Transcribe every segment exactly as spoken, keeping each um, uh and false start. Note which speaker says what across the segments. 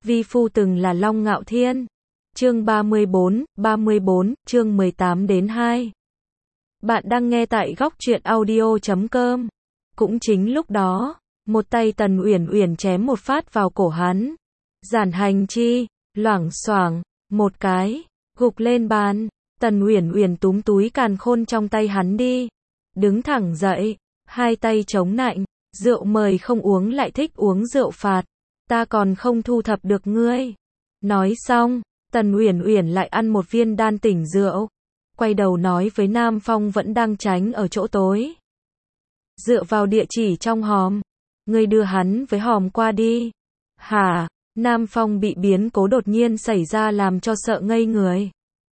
Speaker 1: Vi phu từng là Long Ngạo Thiên. Chương ba mươi bốn, ba mươi bốn, chương mười tám đến hai. Bạn đang nghe tại góc truyện audio chấm com. Cũng chính lúc đó, một tay Tần Uyển Uyển chém một phát vào cổ hắn. Giản Hành Chi, loảng xoảng, một cái, gục lên bàn. Tần Uyển Uyển túm túi càn khôn trong tay hắn đi. Đứng thẳng dậy, hai tay chống nạnh, rượu mời không uống lại thích uống rượu phạt. Ta còn không thu thập được ngươi. Nói xong, Tần Uyển Uyển lại ăn một viên đan tỉnh rượu. Quay đầu nói với Nam Phong vẫn đang tránh ở chỗ tối. Dựa vào địa chỉ trong hòm. Ngươi đưa hắn với hòm qua đi. Hả? Nam Phong bị biến cố đột nhiên xảy ra làm cho sợ ngây người.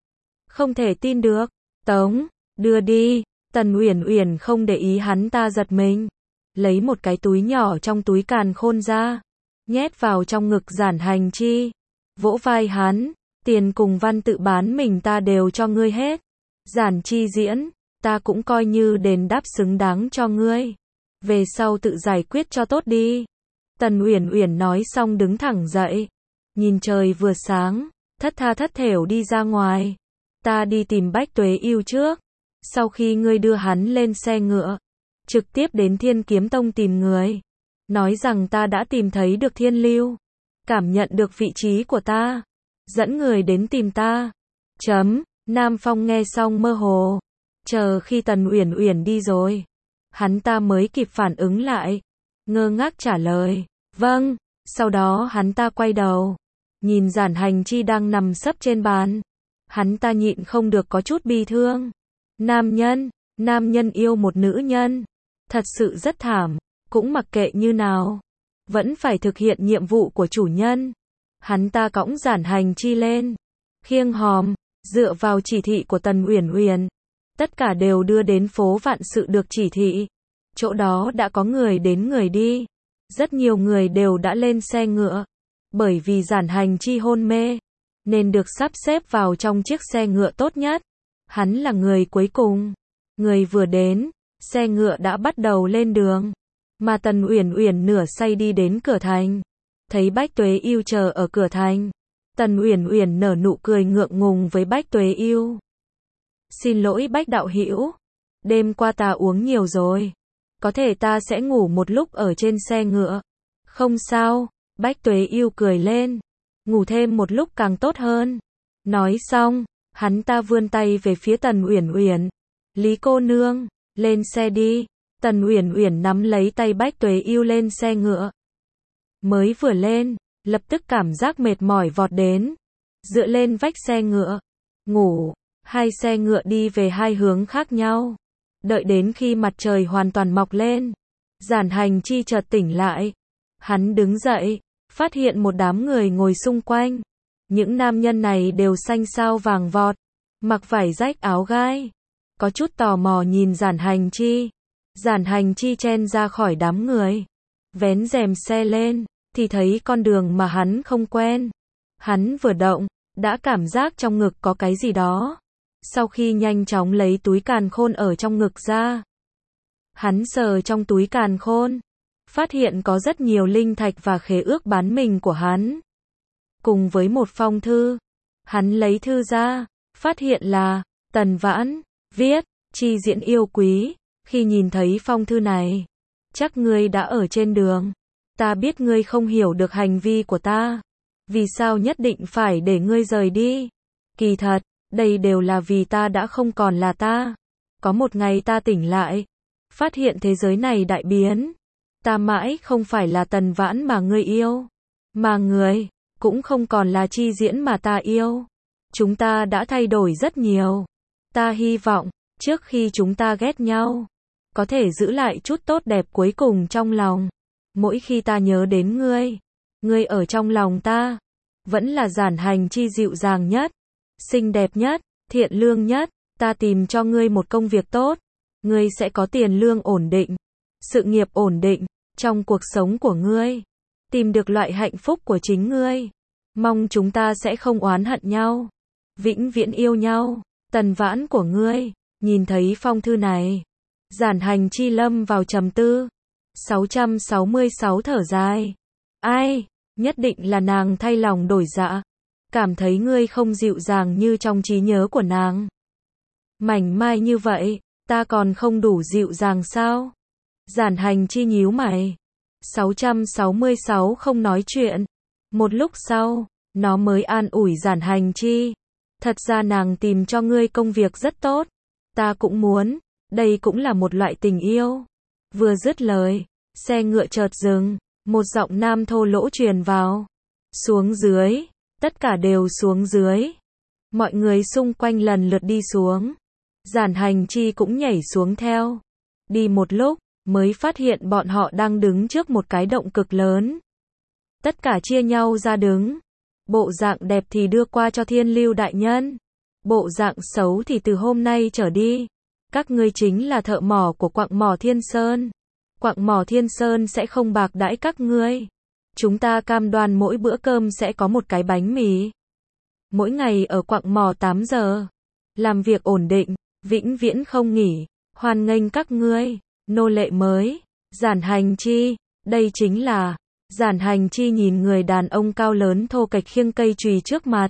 Speaker 1: Không thể tin được. Tống, đưa đi. Tần Uyển Uyển không để ý hắn ta giật mình. Lấy một cái túi nhỏ trong túi càn khôn ra. Nhét vào trong ngực Giản Hành Chi. Vỗ vai hắn. Tiền cùng văn tự bán mình ta đều cho ngươi hết. Giản Chi Diễn, ta cũng coi như đền đáp xứng đáng cho ngươi. Về sau tự giải quyết cho tốt đi. Tần Uyển Uyển nói xong đứng thẳng dậy. Nhìn trời vừa sáng, thất tha thất thểu đi ra ngoài. Ta đi tìm Bách Tuế Yêu trước. Sau khi ngươi đưa hắn lên xe ngựa, trực tiếp đến Thiên Kiếm Tông tìm người. Nói rằng ta đã tìm thấy được Thiên Lưu. Cảm nhận được vị trí của ta. Dẫn người đến tìm ta. Chấm. Nam Phong nghe xong mơ hồ. Chờ khi Tần Uyển Uyển đi rồi, hắn ta mới kịp phản ứng lại. Ngơ ngác trả lời. Vâng. Sau đó hắn ta quay đầu. Nhìn Giản Hành Chi đang nằm sấp trên bàn. Hắn ta nhịn không được có chút bi thương. Nam nhân. Nam nhân yêu một nữ nhân. Thật sự rất thảm. Cũng mặc kệ như nào. Vẫn phải thực hiện nhiệm vụ của chủ nhân. Hắn ta cõng Giản Hành Chi lên. Khiêng hòm. Dựa vào chỉ thị của Tần Uyển Uyển. Tất cả đều đưa đến phố Vạn Sự được chỉ thị. Chỗ đó đã có người đến người đi. Rất nhiều người đều đã lên xe ngựa. Bởi vì Giản Hành Chi hôn mê, nên được sắp xếp vào trong chiếc xe ngựa tốt nhất. Hắn là người cuối cùng. Người vừa đến, xe ngựa đã bắt đầu lên đường. Mà Tần Uyển Uyển nửa say đi đến cửa thành. Thấy Bách Tuế Yêu chờ ở cửa thành. Tần Uyển Uyển nở nụ cười ngượng ngùng với Bách Tuế Yêu. Xin lỗi Bách đạo hữu, đêm qua ta uống nhiều rồi. Có thể ta sẽ ngủ một lúc ở trên xe ngựa. Không sao, Bách Tuế Yêu cười lên. Ngủ thêm một lúc càng tốt hơn. Nói xong, hắn ta vươn tay về phía Tần Uyển Uyển. Lý cô nương, lên xe đi. Tần Uyển Uyển nắm lấy tay Bách Tuế Yêu lên xe ngựa. Mới vừa lên, lập tức cảm giác mệt mỏi vọt đến. Dựa lên vách xe ngựa. Ngủ. Hai xe ngựa đi về hai hướng khác nhau. Đợi đến khi mặt trời hoàn toàn mọc lên. Giản Hành Chi chợt tỉnh lại. Hắn đứng dậy. Phát hiện một đám người ngồi xung quanh. Những nam nhân này đều xanh xao vàng vọt. Mặc vải rách áo gai. Có chút tò mò nhìn Giản Hành Chi. Giản Hành Chi chen ra khỏi đám người. Vén rèm xe lên. Thì thấy con đường mà hắn không quen. Hắn vừa động, đã cảm giác trong ngực có cái gì đó. Sau khi nhanh chóng lấy túi càn khôn ở trong ngực ra. Hắn sờ trong túi càn khôn. Phát hiện có rất nhiều linh thạch và khế ước bán mình của hắn. Cùng với một phong thư. Hắn lấy thư ra. Phát hiện là Tần Vãn viết. Chi Diễn yêu quý. Khi nhìn thấy phong thư này, chắc ngươi đã ở trên đường. Ta biết ngươi không hiểu được hành vi của ta. Vì sao nhất định phải để ngươi rời đi? Kỳ thật, đây đều là vì ta đã không còn là ta. Có một ngày ta tỉnh lại, phát hiện thế giới này đại biến. Ta mãi không phải là Tần Vãn mà ngươi yêu. Mà người, cũng không còn là Chi Diễn mà ta yêu. Chúng ta đã thay đổi rất nhiều. Ta hy vọng, trước khi chúng ta ghét nhau, có thể giữ lại chút tốt đẹp cuối cùng trong lòng. Mỗi khi ta nhớ đến ngươi, ngươi ở trong lòng ta, vẫn là Giản Hành Chi dịu dàng nhất, xinh đẹp nhất, thiện lương nhất. Ta tìm cho ngươi một công việc tốt, ngươi sẽ có tiền lương ổn định, sự nghiệp ổn định, trong cuộc sống của ngươi, tìm được loại hạnh phúc của chính ngươi. Mong chúng ta sẽ không oán hận nhau, vĩnh viễn yêu nhau. Tần Vãn của ngươi. Nhìn thấy phong thư này, Giản Hành Chi lâm vào trầm tư. sáu trăm sáu mươi sáu thở dài. Ai, Nhất định là nàng thay lòng đổi dạ. Cảm thấy ngươi không dịu dàng như trong trí nhớ của nàng. Mảnh mai như vậy, ta còn không đủ dịu dàng sao? Giản Hành Chi nhíu mày. sáu trăm sáu mươi sáu không nói chuyện. Một lúc sau, nó mới an ủi Giản Hành Chi. Thật ra nàng tìm cho ngươi công việc rất tốt. Ta cũng muốn, đây cũng là một loại tình yêu. Vừa dứt lời, xe ngựa chợt dừng, một giọng nam thô lỗ truyền vào. Xuống dưới, tất cả đều xuống dưới. Mọi người xung quanh lần lượt đi xuống. Giản Hành Chi cũng nhảy xuống theo. Đi một lúc, mới phát hiện bọn họ đang đứng trước một cái động cực lớn. Tất cả chia nhau ra đứng. Bộ dạng đẹp thì đưa qua cho Thiên Lưu đại nhân. Bộ dạng xấu thì từ hôm nay trở đi. Các ngươi chính là thợ mỏ của quặng mỏ Thiên Sơn. Quặng mỏ Thiên Sơn sẽ không bạc đãi các ngươi. Chúng ta cam đoan mỗi bữa cơm sẽ có một cái bánh mì. Mỗi ngày ở quặng mỏ tám giờ. Làm việc ổn định, vĩnh viễn không nghỉ. Hoan nghênh các ngươi. Nô lệ mới. Giản Hành Chi. Đây chính là... Giản Hành Chi nhìn người đàn ông cao lớn thô kệch khiêng cây chùy trước mặt.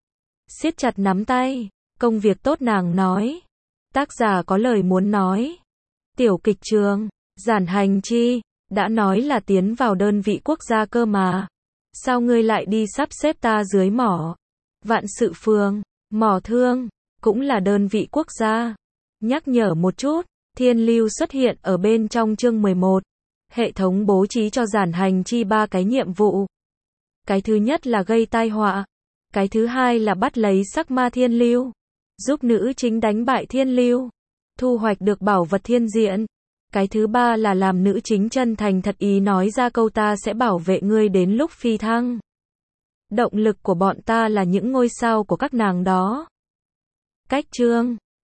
Speaker 1: Siết chặt nắm tay. Công việc tốt nàng nói. Tác giả có lời muốn nói. Tiểu kịch trường. Giản Hành Chi. Đã nói là tiến vào đơn vị quốc gia cơ mà. Sao ngươi lại đi sắp xếp ta dưới mỏ? Vạn Sự Phường. Mỏ Thương. Cũng là đơn vị quốc gia. Nhắc nhở một chút. Thiên Lưu xuất hiện ở bên trong chương mười một. Hệ thống bố trí cho Giản Hành Chi ba cái nhiệm vụ. Cái thứ nhất là gây tai họa. Cái thứ hai là bắt lấy sắc ma Thiên Lưu. Giúp nữ chính đánh bại Thiên Lưu. Thu hoạch được bảo vật thiên diện. Cái thứ ba là làm nữ chính chân thành thật ý nói ra câu ta sẽ bảo vệ ngươi đến lúc phi thăng. Động lực của bọn ta là những ngôi sao của các nàng đó. Cách chương